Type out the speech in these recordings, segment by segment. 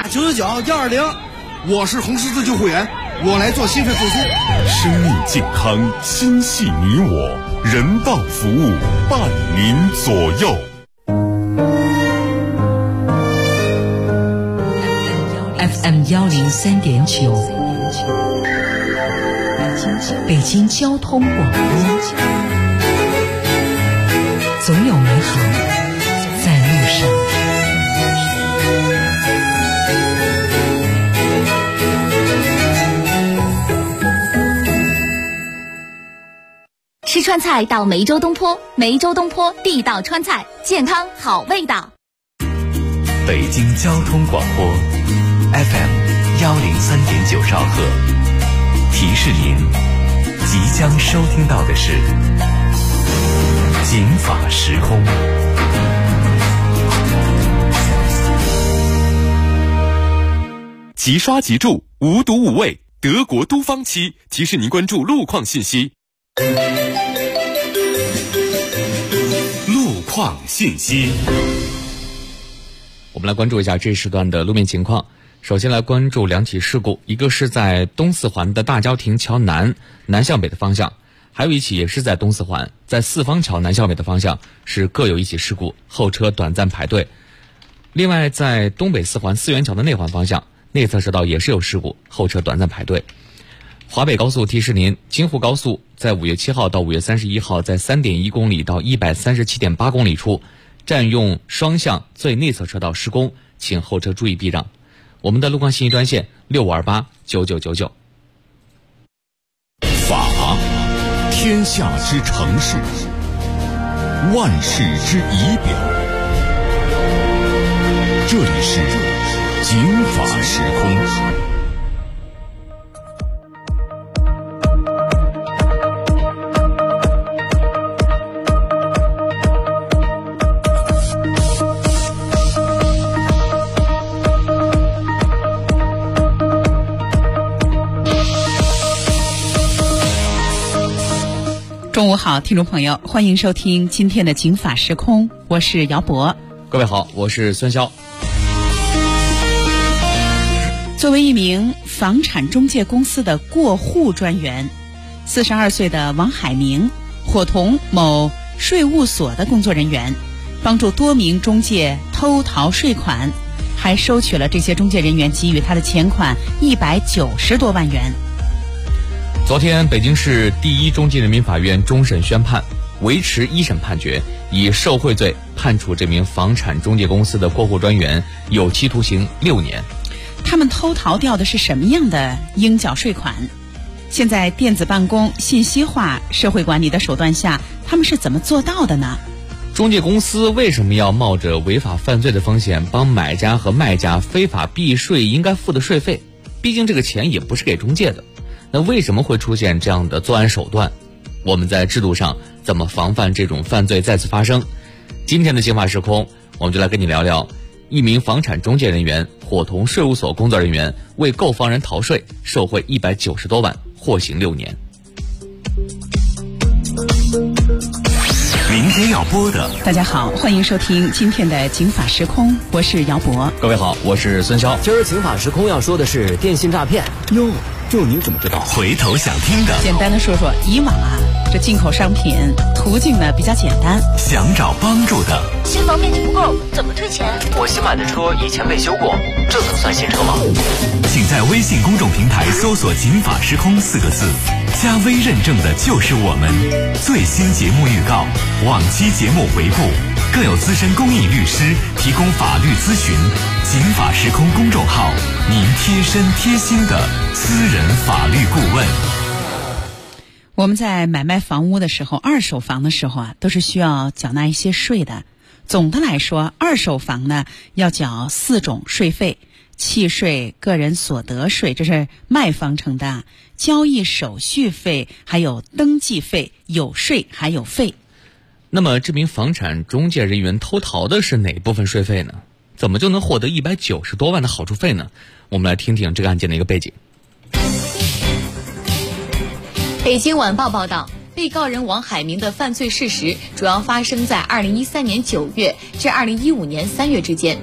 899-120，我是红十字救护员，我来做心肺复苏。 生命健康，心系你我，人道服务伴您左右。 FM 103.9，北京交通广播，总有美好在路上。 吃川菜到梅州东坡，梅州东坡地道川菜，健康好味道。 北京交通广播 FM 103.9兆赫，提示您即将收听到的是警法时空。 即刷即住，无毒无味，德国都芳漆提示您关注路况信息。路况信息， 我们来关注一下这一时段的路面情况。首先来关注两起事故，一个是在东四环的大郊亭桥南向北的方向，还有一起也是在东四环，在四方桥南向北的方向是各有一起事故，后车短暂排队。另外在东北四环四元桥的内环方向，内侧车道也是有事故，后车短暂排队。华北高速提示您，京沪高速在5月7号到5月31号在 3.1 公里到 137.8 公里处占用双向最内侧车道施工，请后车注意避让。我们的路况信息专线65289999。 法，天下之城市，万世之仪表。这里是警法时空。 中午好，听众朋友，欢迎收听今天的警法时空，我是姚博。 各位好，我是孙潇。 作为一名房产中介公司的过户专员，42岁的王海明伙同某税务所的工作人员，帮助多名中介偷逃税款，还收取了这些中介人员给予他的钱款190多万元。 昨天，北京市第一中级人民法院终审宣判，维持一审判决，以受贿罪判处这名房产中介公司的过户专员有期徒刑6年。 他们偷逃掉的是什么样的应缴税款？现在电子办公、信息化社会管理的手段下，他们是怎么做到的呢？ 中介公司为什么要冒着违法犯罪的风险，帮买家和卖家非法避税应该付的税费？毕竟这个钱也不是给中介的。那为什么会出现这样的作案手段？我们在制度上怎么防范这种犯罪再次发生？今天的警法时空，我们就来跟你聊聊一名房产中介人员伙同税务所工作人员为购房人逃税，受贿190多万，获刑6年。 明天要播的， 大家好，欢迎收听今天的警法时空，我是姚博。 各位好，我是孙潇。 今儿警法时空要说的是电信诈骗。 哟，这您怎么知道？ 回头想听的， 简单的说说，以往这进口商品途径呢比较简单， 想找帮助的， 新房面积不够，怎么退钱？ 我新买的车以前被修过，这能算新车吗？ 请在微信公众平台搜索警法时空4个字，加微认证的就是我们。最新节目预告，往期节目回顾，更有资深公益律师提供法律咨询。警法时空公众号，您贴身贴心的私人法律顾问。 我们在买卖房屋的时候，二手房的时候都是需要缴纳一些税的。总的来说，二手房呢要缴4种税费：契税、个人所得税，这是卖方承担；交易手续费，还有登记费、有税还有费。 那么这名房产中介人员偷逃的是哪部分税费呢？怎么就能获得190多万的好处费呢？我们来听听这个案件的一个背景。 北京晚报报道，被告人王海明的犯罪事实主要发生在2013年9月至2015年3月之间。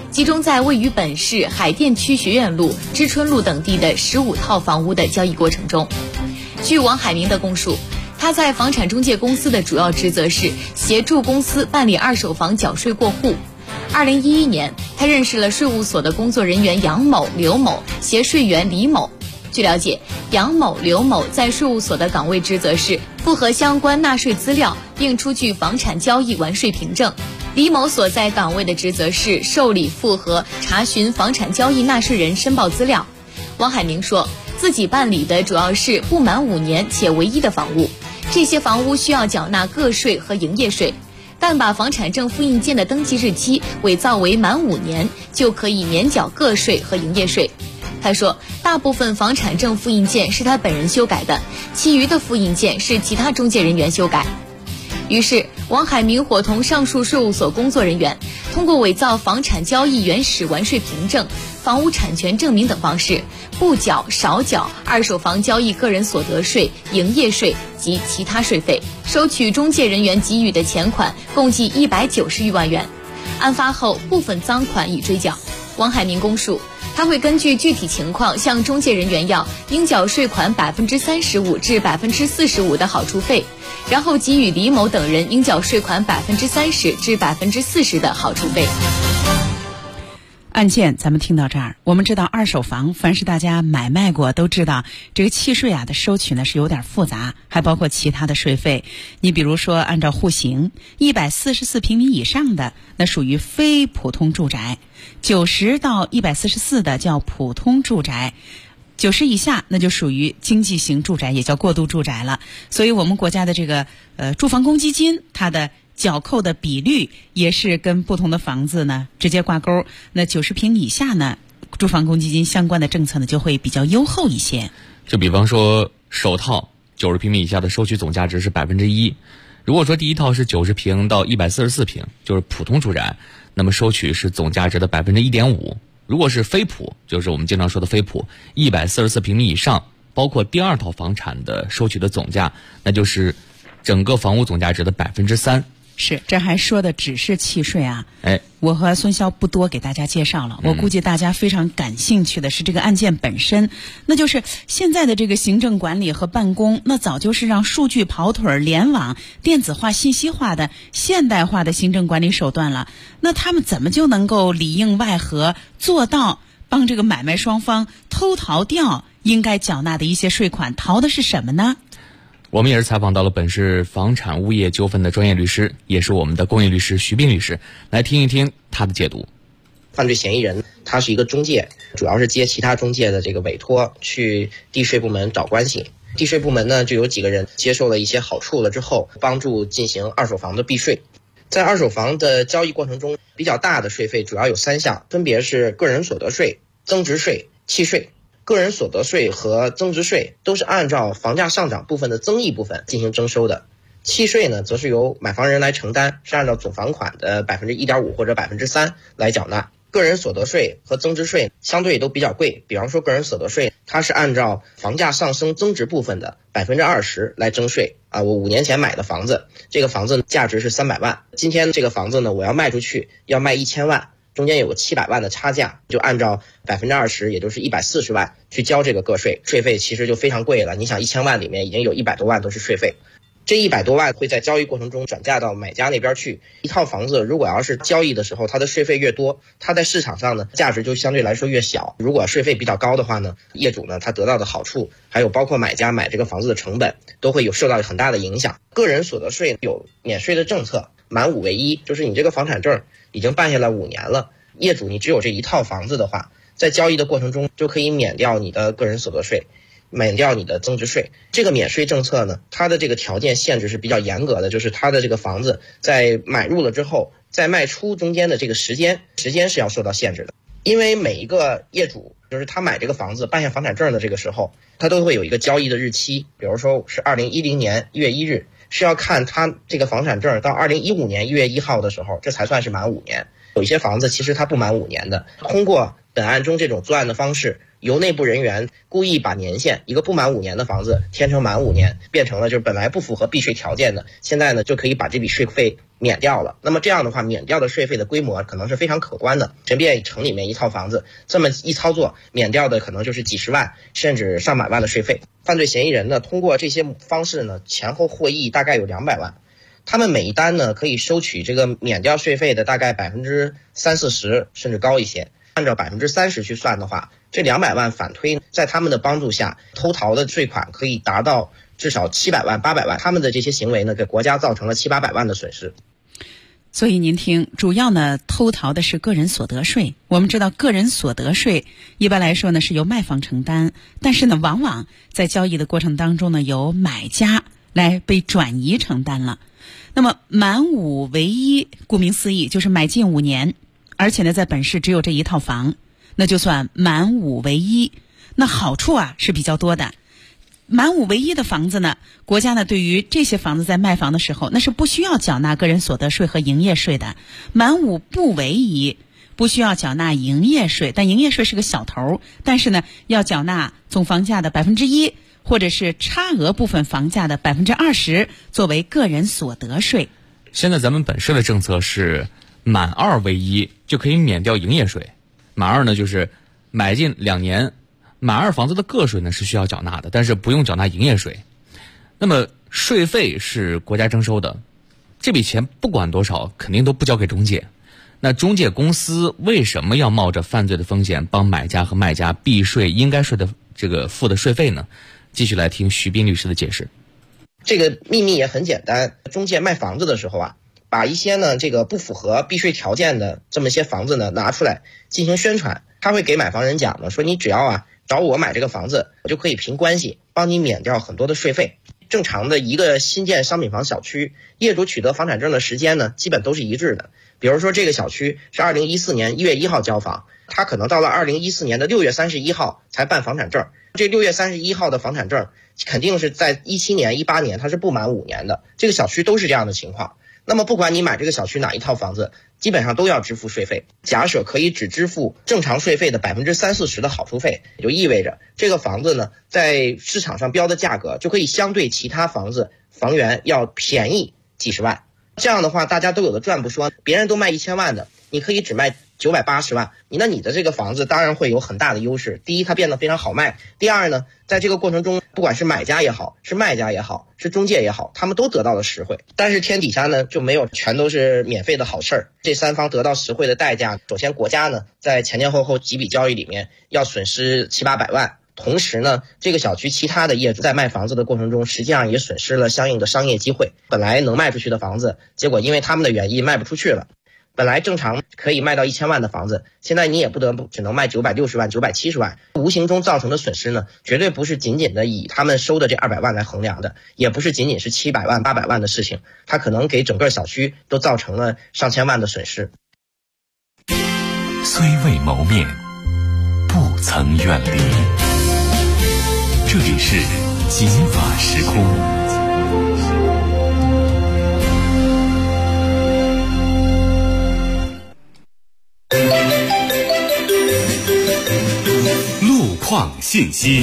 集中在位于本市海淀区学院路、知春路等地的15套房屋的交易过程中。据王海明的供述，他在房产中介公司的主要职责是协助公司办理二手房缴税过户。2011年，他认识了税务所的工作人员杨某、刘某，协税员李某。据了解，杨某、刘某在税务所的岗位职责是复核相关纳税资料，并出具房产交易完税凭证。李某所在岗位的职责是受理、复核、查询房产交易纳税人申报资料。王海明说，自己办理的主要是不满5年且唯一的房屋，这些房屋需要缴纳个税和营业税，但把房产证复印件的登记日期伪造为满5年，就可以免缴个税和营业税。他说，大部分房产证复印件是他本人修改的，其余的复印件是其他中介人员修改。于是，王海明伙同上述税务所工作人员，通过伪造房产交易原始完税凭证、房屋产权证明等方式，不缴、少缴二手房交易个人所得税、营业税及其他税费，收取中介人员给予的钱款共计190余万元。案发后，部分赃款已追缴。王海明供述，他会根据具体情况向中介人员要应缴税款35%至45%的好处费，然后给予李某等人应缴税款30%至40%的好处费。 案件咱们听到这儿，我们知道二手房，凡是大家买卖过都知道，这个契税的收取呢是有点复杂，还包括其他的税费。你比如说，按照户型，144平米以上的那属于非普通住宅，90到144的叫普通住宅，90以下那就属于经济型住宅，也叫过渡住宅了。所以我们国家的这个住房公积金，它的缴扣的比率也是跟不同的房子呢直接挂钩。那90平以下呢，住房公积金相关的政策呢就会比较优厚一些。 就比方说首套90平米以下的收取总价值是1%，如果说第一套是90平到144平，就是普通住宅，那么收取是总价值的1.5%。如果是非普，就是我们经常说的非普，144平米以上，包括第二套房产的收取的总价，那就是整个房屋总价值的3%。 是，这还说的只是契税啊。我和孙潇不多给大家介绍了，我估计大家非常感兴趣的是这个案件本身，那就是现在的这个行政管理和办公，那早就是让数据跑腿、联网、电子化、信息化的现代化的行政管理手段了。那他们怎么就能够里应外合，做到帮这个买卖双方偷逃掉应该缴纳的一些税款？逃的是什么呢？ 我们也是采访到了本市房产物业纠纷的专业律师，也是我们的公益律师徐斌律师，来听一听他的解读。 犯罪嫌疑人他是一个中介，主要是接其他中介的这个委托去地税部门找关系。地税部门呢就有几个人接受了一些好处了之后，帮助进行二手房的避税。在二手房的交易过程中，比较大的税费主要有3项，分别是个人所得税、增值税、契税。个人所得税和增值税都是按照房价上涨部分的增益部分进行征收的，契税呢则是由买房人来承担，是按照总房款的1.5%或者3%来缴纳。个人所得税和增值税相对都比较贵，比方说个人所得税，它是按照房价上升增值部分的20%来征税啊。我5年前买的房子，这个房子价值是300万，今天这个房子呢我要卖出去，要卖1000万。中间有个700万的差价，就按照20%，也就是140万去交这个个税，税费其实就非常贵了。你想1000万里面已经有100多万都是税费，这100多万会在交易过程中转嫁到买家那边去。一套房子如果要是交易的时候它的税费越多，它在市场上呢价值就相对来说越小。如果税费比较高的话呢，业主呢他得到的好处，还有包括买家买这个房子的成本都会有受到很大的影响。个人所得税有免税的政策，满5为1，就是你这个房产证已经办下来5年了，业主你只有这一套房子的话，在交易的过程中就可以免掉你的个人所得税，免掉你的增值税。这个免税政策呢，它的这个条件限制是比较严格的，就是它的这个房子在买入了之后，在卖出中间的这个时间是要受到限制的。因为每一个业主就是他买这个房子办下房产证的这个时候，他都会有一个交易的日期，比如说是2010年1月1日，是要看他这个房产证到2015年1月1号的时候，这才算是满5年。有一些房子其实它不满5年的，通过本案中这种作案的方式， 由内部人员故意把年限，一个不满5年的房子填成满5年，变成了就是本来不符合避税条件的，现在呢就可以把这笔税费免掉了。那么这样的话，免掉的税费的规模可能是非常可观的。随便城里面一套房子，这么一操作，免掉的可能就是几十万甚至上百万的税费。犯罪嫌疑人呢，通过这些方式呢，前后获益大概有200万。他们每一单呢，可以收取这个免掉税费的大概30%-40%甚至高一些。按照30%去算的话，这200万反推在他们的帮助下，偷逃的税款可以达到至少700万、800万。他们的这些行为呢，给国家造成了700-800万的损失。 所以您听，主要呢偷逃的是个人所得税。我们知道个人所得税一般来说呢是由卖方承担，但是呢往往在交易的过程当中呢由买家来被转移承担了。那么满5为1，顾名思义就是买进5年，而且呢在本市只有这一套房，那就算满5为1。那好处啊是比较多的。满5为1的房子呢，国家呢对于这些房子在卖房的时候，那是不需要缴纳个人所得税和营业税的。满5不为1，不需要缴纳营业税，但营业税是个小头，但是呢要缴纳总房价的1%，或者是差额部分房价的20%作为个人所得税。 现在咱们本市的政策是满2为1就可以免掉营业税，满2呢就是买进2年。满2房子的个税呢是需要缴纳的，但是不用缴纳营业税。那么税费是国家征收的，这笔钱不管多少肯定都不交给中介。那中介公司为什么要冒着犯罪的风险帮买家和卖家避税应该税的这个付的税费呢？继续来听徐斌律师的解释。 这个秘密也很简单，中介卖房子的时候啊，把一些呢这个不符合避税条件的这么一些房子呢拿出来进行宣传，他会给买房人讲呢，说你只要找我买这个房子，我就可以凭关系帮你免掉很多的税费。正常的一个新建商品房小区，业主取得房产证的时间呢基本都是一致的。比如说这个小区是2014年1月1号交房，他可能到了2014年的6月31号才办房产证。这6月31号的房产证肯定是在17年、18年，它是不满5年的。这个小区都是这样的情况。那么不管你买这个小区哪一套房子，基本上都要支付税费。假设可以只支付正常税费的30%-40%的好处费，也就意味着这个房子呢，在市场上标的价格就可以相对其他房子房源要便宜几十万。这样的话，大家都有的赚不说，别人都卖1000万的，你可以只卖980万，那你的这个房子当然会有很大的优势。第一，它变得非常好卖；第二呢，在这个过程中，不管是买家也好，是卖家也好，是中介也好，他们都得到了实惠。但是天底下呢，就没有全都是免费的好事儿。这3方得到实惠的代价，首先国家呢，在前后几笔交易里面要损失700-800万。同时呢，这个小区其他的业主在卖房子的过程中，实际上也损失了相应的商业机会。本来能卖出去的房子，结果因为他们的原因卖不出去了。本来正常可以卖到1000万的房子，现在你也不得不只能卖960万、970万。无形中造成的损失呢，绝对不是仅仅的以他们收的这200万来衡量的，也不是仅仅是700万、800万的事情，它可能给整个小区都造成了上千万的损失。 虽未谋面，不曾远离。这里是警法时空。路况信息。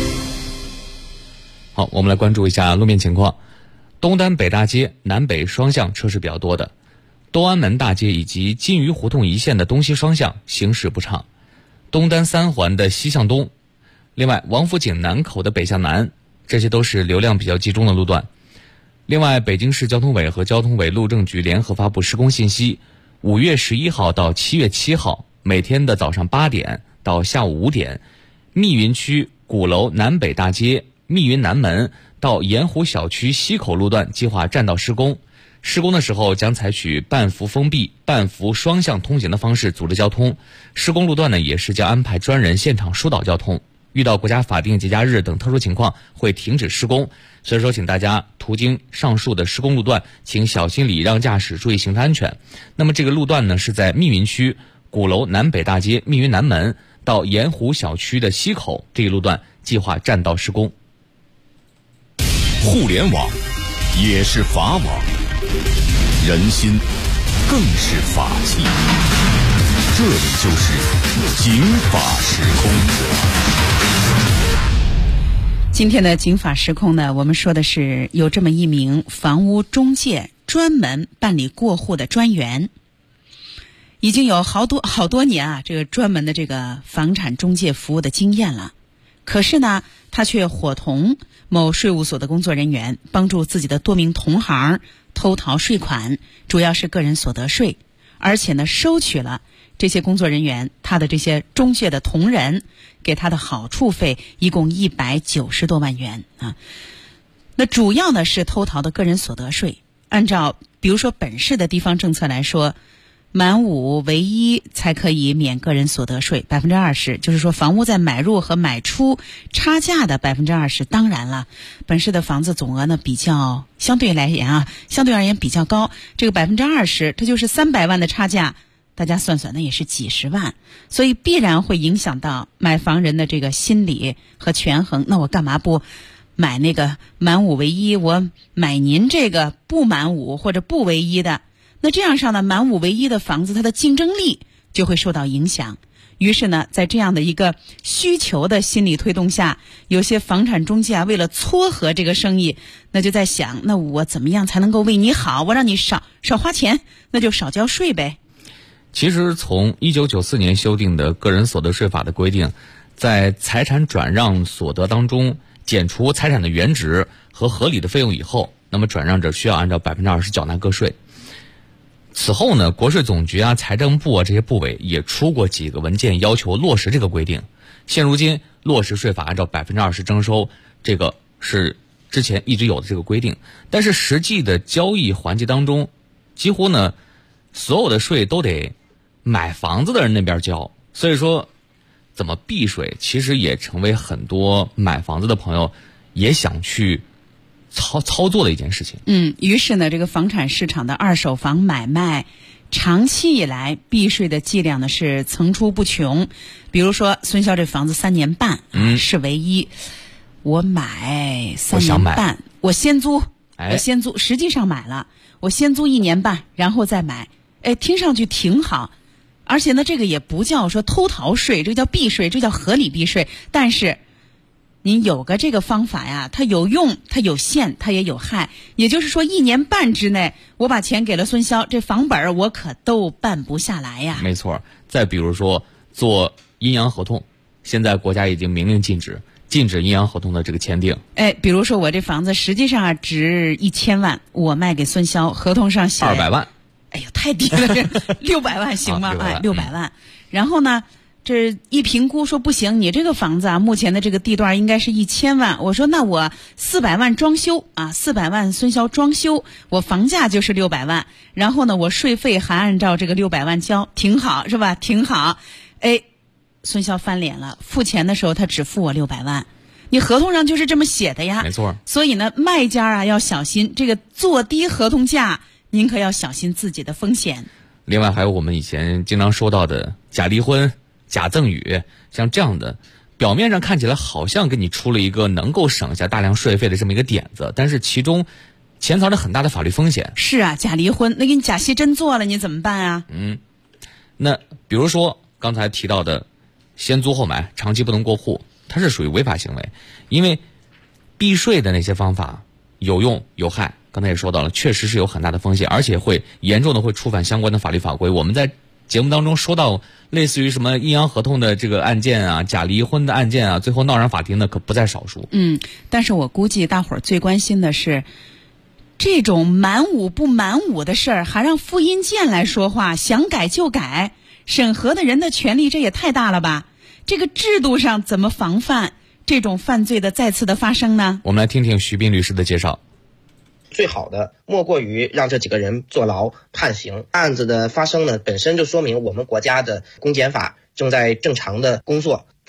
好，我们来关注一下路面情况。东单北大街南北双向车是比较多的，东安门大街以及金鱼胡同一线的东西双向行驶不畅，东单3环的西向东，另外王府井南口的北向南，这些都是流量比较集中的路段。另外，北京市交通委和交通委路政局联合发布施工信息，5月11号到7月7号每天的早上8点到下午5点，密云区鼓楼南北大街密云南门到盐湖小区西口路段计划占道施工。施工的时候将采取半幅封闭、半幅双向通行的方式组织交通。施工路段呢，也是将安排专人现场疏导交通。遇到国家法定节假日等特殊情况，会停止施工。所以说，请大家途经上述的施工路段，请小心礼让驾驶，注意行车安全。那么这个路段呢，是在密云区鼓楼南北大街密云南门到盐湖小区的西口这一路段计划占道施工。 互联网也是法网，人心更是法器。 这里就是警法时空。 今天的警法时空呢，我们说的是有这么一名房屋中介专门办理过户的专员，已经有好多年啊，这个专门的这个房产中介服务的经验了。可是呢，他却伙同某税务所的工作人员，帮助自己的多名同行偷逃税款，主要是个人所得税，而且呢，收取了这些工作人员他的这些中介的同仁给他的好处费，一共190多万元啊。那主要呢是偷逃的个人所得税。按照比如说本市的地方政策来说，满5唯一才可以免个人所得税20%，就是说房屋在买入和买出差价的20%。当然了，本市的房子总额呢比较相对而言比较高，这个20%这就是300万的差价，大家算算那也是几十万，所以必然会影响到买房人的这个心理和权衡。那我干嘛不买那个满5唯一，我买您这个不满5或者不唯一的？那这样上呢，满5唯一的房子它的竞争力就会受到影响。于是呢，在这样的一个需求的心理推动下，有些房产中介啊，为了撮合这个生意，那就在想，那我怎么样才能够为你好？我让你少花钱，那就少交税呗。 其实从1994年修订的个人所得税法的规定，在财产转让所得当中减除财产的原值和合理的费用以后，那么转让者需要按照20%缴纳个税。此后呢，国税总局啊、财政部啊这些部委也出过几个文件要求落实这个规定。现如今落实税法按照20%征收，这个是之前一直有的这个规定，但是实际的交易环节当中，几乎呢所有的税都得买房子的人那边交，所以说怎么避税其实也成为很多买房子的朋友也想去操作的一件事情。 于是呢，这个房产市场的二手房买卖长期以来避税的伎俩呢是层出不穷。比如说孙潇这房子3年半是唯一，我买3年半，我先租，实际上买了，我先租1年半，然后再买，听上去挺好。而且呢，这个也不叫说偷逃税，这叫避税，这叫合理避税。但是您有个这个方法呀，它有用，它有限，它也有害。也就是说1年半之内，我把钱给了孙潇，这房本我可都办不下来呀。 没错。再比如说做阴阳合同，现在国家已经明令禁止阴阳合同的这个签订。 比如说我这房子实际上值1000万，我卖给孙潇，合同上写 200万。 哎呦，太低了，这600万行吗？600万。然后呢，这一评估说不行，你这个房子啊，目前的这个地段应该是1000万。我说那我400万装修啊，400万孙潇装修，我房价就是600万，然后呢，我税费还按照这个600万交，挺好是吧？挺好。孙潇翻脸了，付钱的时候他只付我600万，你合同上就是这么写的呀。 没错。 所以呢，卖家啊要小心，这个做低合同价，您可要小心自己的风险。 另外还有我们以前经常说到的假离婚、假赠与，像这样的表面上看起来好像给你出了一个能够省下大量税费的这么一个点子，但是其中潜藏着很大的法律风险。 是啊，假离婚，那给你假戏真做了，你怎么办啊？ 那比如说刚才提到的先租后买，长期不能过户，它是属于违法行为。因为避税的那些方法有用有害，刚才也说到了，确实是有很大的风险，而且会严重的会触犯相关的法律法规。我们在节目当中说到类似于什么阴阳合同的这个案件啊，假离婚的案件啊，最后闹上法庭的可不在少数。 但是我估计大伙儿最关心的是这种满5不满5的事儿，还让复印件来说话，想改就改，审核的人的权利这也太大了吧？这个制度上怎么防范这种犯罪的再次的发生呢？ 我们来听听徐斌律师的介绍。 最好的莫过于让这几个人坐牢判刑。案子的发生呢，本身就说明我们国家的公检法正在正常的工作。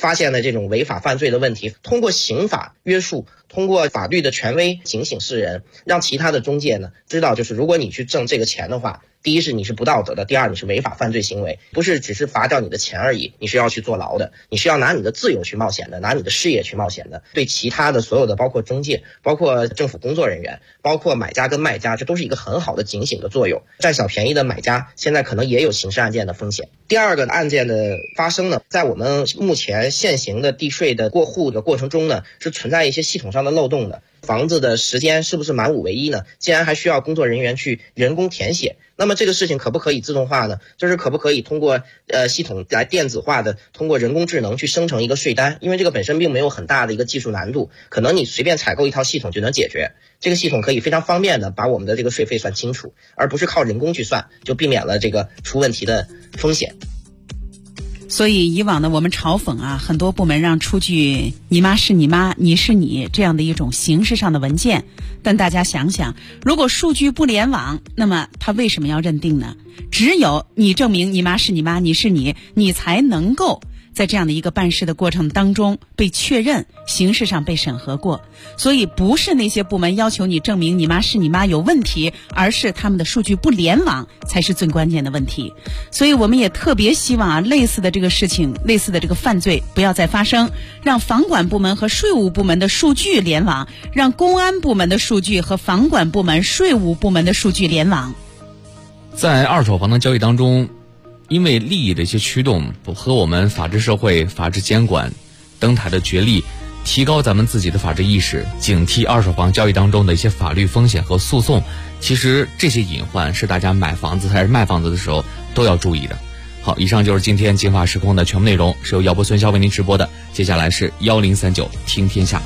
发现了这种违法犯罪的问题，通过刑法约束，通过法律的权威警醒世人，让其他的中介呢知道，就是如果你去挣这个钱的话，第一是你是不道德的，第二你是违法犯罪行为，不是只是罚掉你的钱而已，你是要去坐牢的，你是要拿你的自由去冒险的，拿你的事业去冒险的。对其他的所有的包括中介，包括政府工作人员，包括买家跟卖家，这都是一个很好的警醒的作用。占小便宜的买家现在可能也有刑事案件的风险。第二个案件的发生呢，在我们目前现行的地税的过户的过程中呢，是存在一些系统上的漏洞的。房子的时间是不是满5为1呢？既然还需要工作人员去人工填写，那么这个事情可不可以自动化呢？就是可不可以通过系统来电子化的，通过人工智能去生成一个税单？因为这个本身并没有很大的一个技术难度，可能你随便采购一套系统就能解决。这个系统可以非常方便的把我们的这个税费算清楚，而不是靠人工去算，就避免了这个出问题的风险。 所以以往呢，我们嘲讽啊，很多部门让出具你妈是你妈，你是你这样的一种形式上的文件，但大家想想，如果数据不联网，那么他为什么要认定呢？只有你证明你妈是你妈，你是你，你才能够在这样的一个办事的过程当中被确认，形式上被审核过。所以不是那些部门要求你证明你妈是你妈有问题，而是他们的数据不联网才是最关键的问题。所以我们也特别希望啊，类似的这个事情，类似的这个犯罪不要再发生，让房管部门和税务部门的数据联网，让公安部门的数据和房管部门、税务部门的数据联网。 在二手房的交易当中，因为利益的一些驱动和我们法治社会、法治监管登台的决力，提高咱们自己的法治意识，警惕二手房交易当中的一些法律风险和诉讼。其实这些隐患是大家买房子还是卖房子的时候都要注意的。好，以上就是今天警法时空的全部内容，是由姚波孙潇为您直播的。接下来是1039听天下。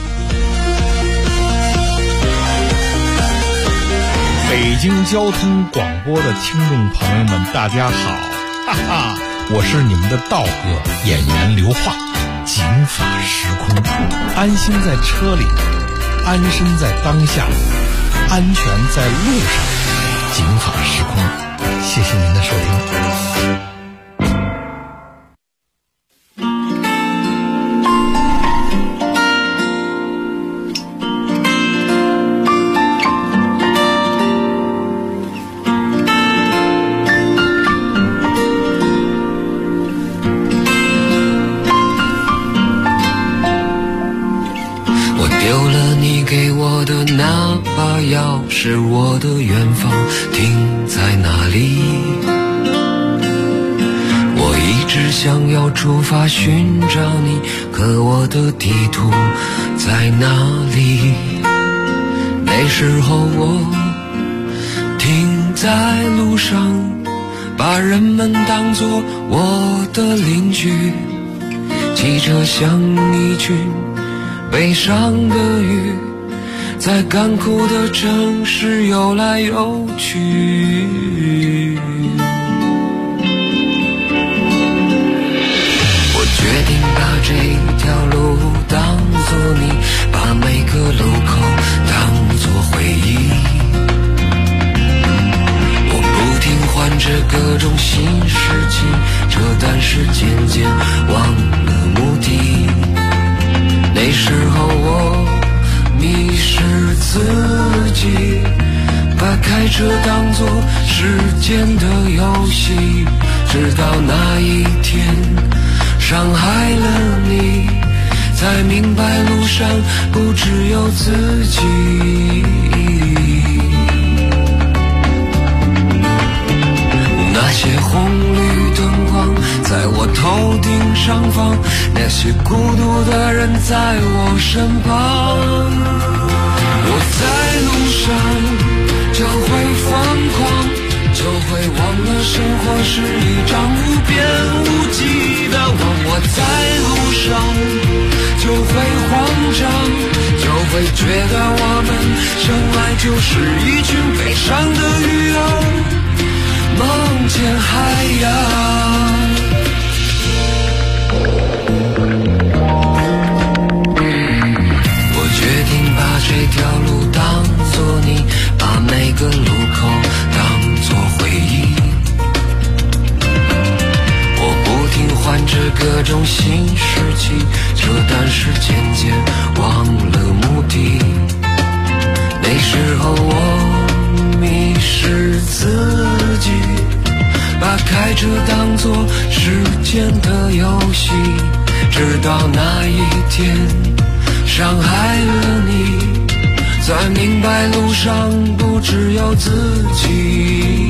北京交通广播的听众朋友们，大家好，哈哈，我是你们的道哥演员刘化。警法时空，安心在车里，安身在当下，安全在路上。警法时空，谢谢您的收听。 那把钥匙，我的远方停在哪里？我一直想要出发寻找你，可我的地图在哪里？那时候我停在路上，把人们当作我的邻居，汽车像一群悲伤的鱼，在干枯的城市游来游去。我决定把这条路当作你，把每个路口当作回忆。我不停换着各种新事情，这但是渐渐忘了目的。那时候我迷失自己，把开车当作时间的游戏，直到那一天伤害了你，才明白路上不只有自己。那些红绿灯光在我头顶上方，那些孤独的人在我身旁。我在路上就会疯狂，就会忘了生活是一张无边无际的网。我在路上就会慌张，就会觉得我们生来就是一群悲伤的鱼儿，梦见海洋。我决定把这条路当作你，把每个路口当作回忆。我不停换着各种新事情，这但是渐渐忘了目的。那时候我迷失自己，把开车当作时间的游戏，直到那一天伤害了你，才明白路上不只有自己。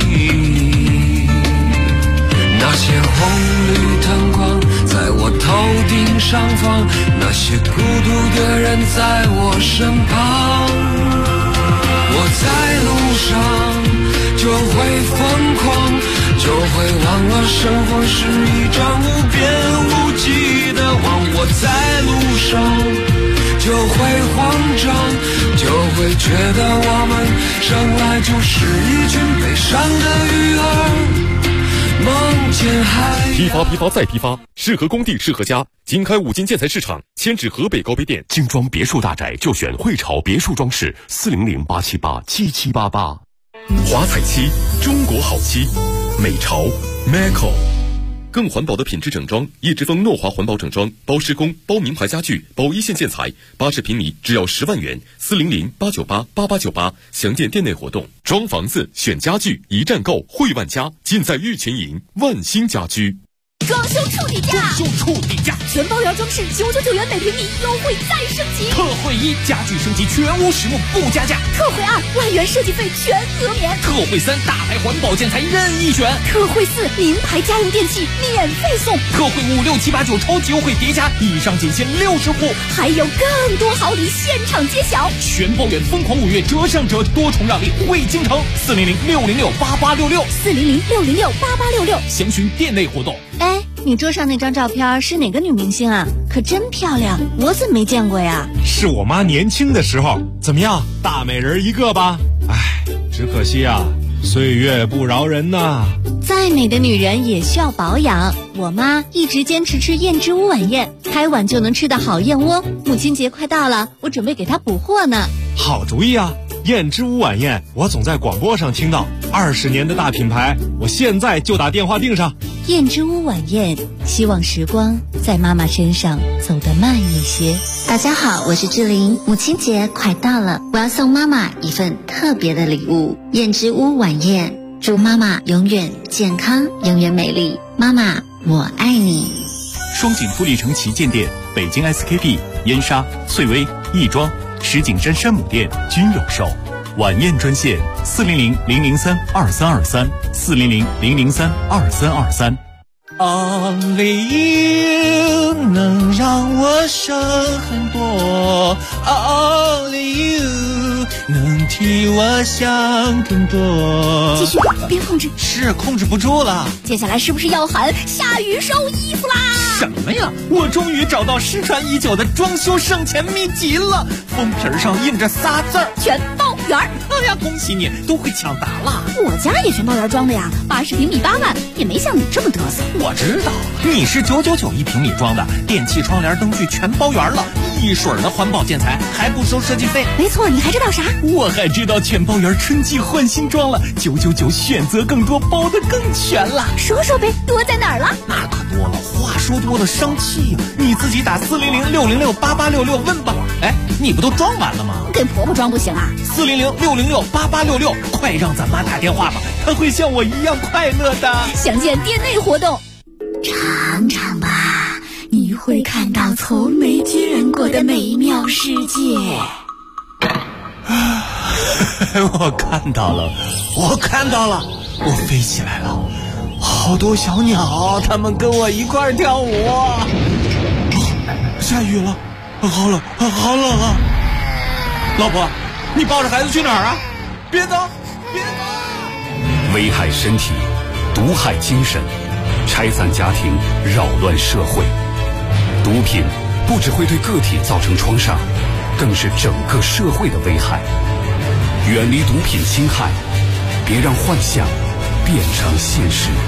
那些红绿灯光在我头顶上方，那些孤独的人在我身旁，我在路上就会疯狂，就会忘了生活是一张无边无际的网。我在路上就会慌张，就会觉得我们生来就是一群悲伤的鱼儿。 批发再批发，适合工地适合家。经开五金建材市场，迁至河北高碑店。 精装别墅大宅就选汇潮别墅装饰，400-878-7788。 华彩漆，中国好漆，美潮 Maco。更环保的品质整装，一直风诺华环保整装，包施工、包名牌家具、包一线建材，80平米只要10万元，400-898-8898，详见店内活动。装房子选家具，一站购，汇万家，尽在玉泉营万兴家居。 装修处底价，全包圆装饰999元每平米，优惠再升级。 特惠1，家具升级全屋实木不加价。 特惠2，万元设计费全额免。 特惠3，大牌环保建材任意选。 特惠4，名牌家用电器免费送。 特惠5、6、7、8、9超级优惠叠加，以上仅限60户， 还有更多好礼现场揭晓。 全包圆疯狂5月折上折，多重让利惠京城，400-606-8866，400-606-8866，详询店内活动。 哎，你桌上那张照片是哪个女明星啊？可真漂亮，我怎么没见过呀？ 是我妈年轻的时候。怎么样，大美人一个吧？哎，只可惜啊，岁月不饶人呐。 再美的女人也需要保养，我妈一直坚持吃燕之屋晚宴，开碗就能吃的好燕窝。母亲节快到了，我准备给她补货呢。 好主意啊！燕之屋晚宴，我总在广播上听到，20年的大品牌，我现在就打电话订上。 燕之屋晚宴，希望时光在妈妈身上走得慢一些。 大家好，我是志玲，母亲节快到了，我要送妈妈一份特别的礼物——燕之屋晚宴，祝妈妈永远健康，永远美丽。妈妈，我爱你。 双井富力城旗舰店、北京 SKP、燕莎、翠微、亦庄、石景山山姆店均有售。晚宴专线400-003-2323，400-003-2323。 Only you 能让我省很多 ，Only you 能替我想更多。 继续，别控制， 是控制不住了。 接下来是不是要喊下雨收衣服啦？ 什么呀？我终于找到失传已久的装修省钱秘籍了，封皮上印着仨字儿： 全包圆。 哎呀，恭喜你，都会抢答了。 我家也全包圆装的呀，80平米8万，也没像你这么嘚瑟。 我知道，你是999一平米装的，电器、窗帘、灯具全包圆了，一水儿的环保建材，还不收设计费。 没错，你还知道啥？ 我还知道全包圆春季换新装了，999选择更多，包得更全了。 说说呗，多在哪儿了？ 那可多了，话说多了生气呀！你自己打400-606-8866问吧。哎，你不都装完了吗？ 给婆婆装不行啊 ？400-606-8866，快让咱妈打电话吧，她会像我一样快乐的。 详见店内活动。 尝尝吧，你会看到从没见过的美妙世界。 我看到了，我飞起来了，好多小鸟，它们跟我一块跳舞。下雨了，好冷啊！老婆，你抱着孩子去哪儿啊？别走！ 危害身体，毒害精神，拆散家庭，扰乱社会。毒品不只会对个体造成创伤，更是整个社会的危害。远离毒品侵害，别让幻想变成现实。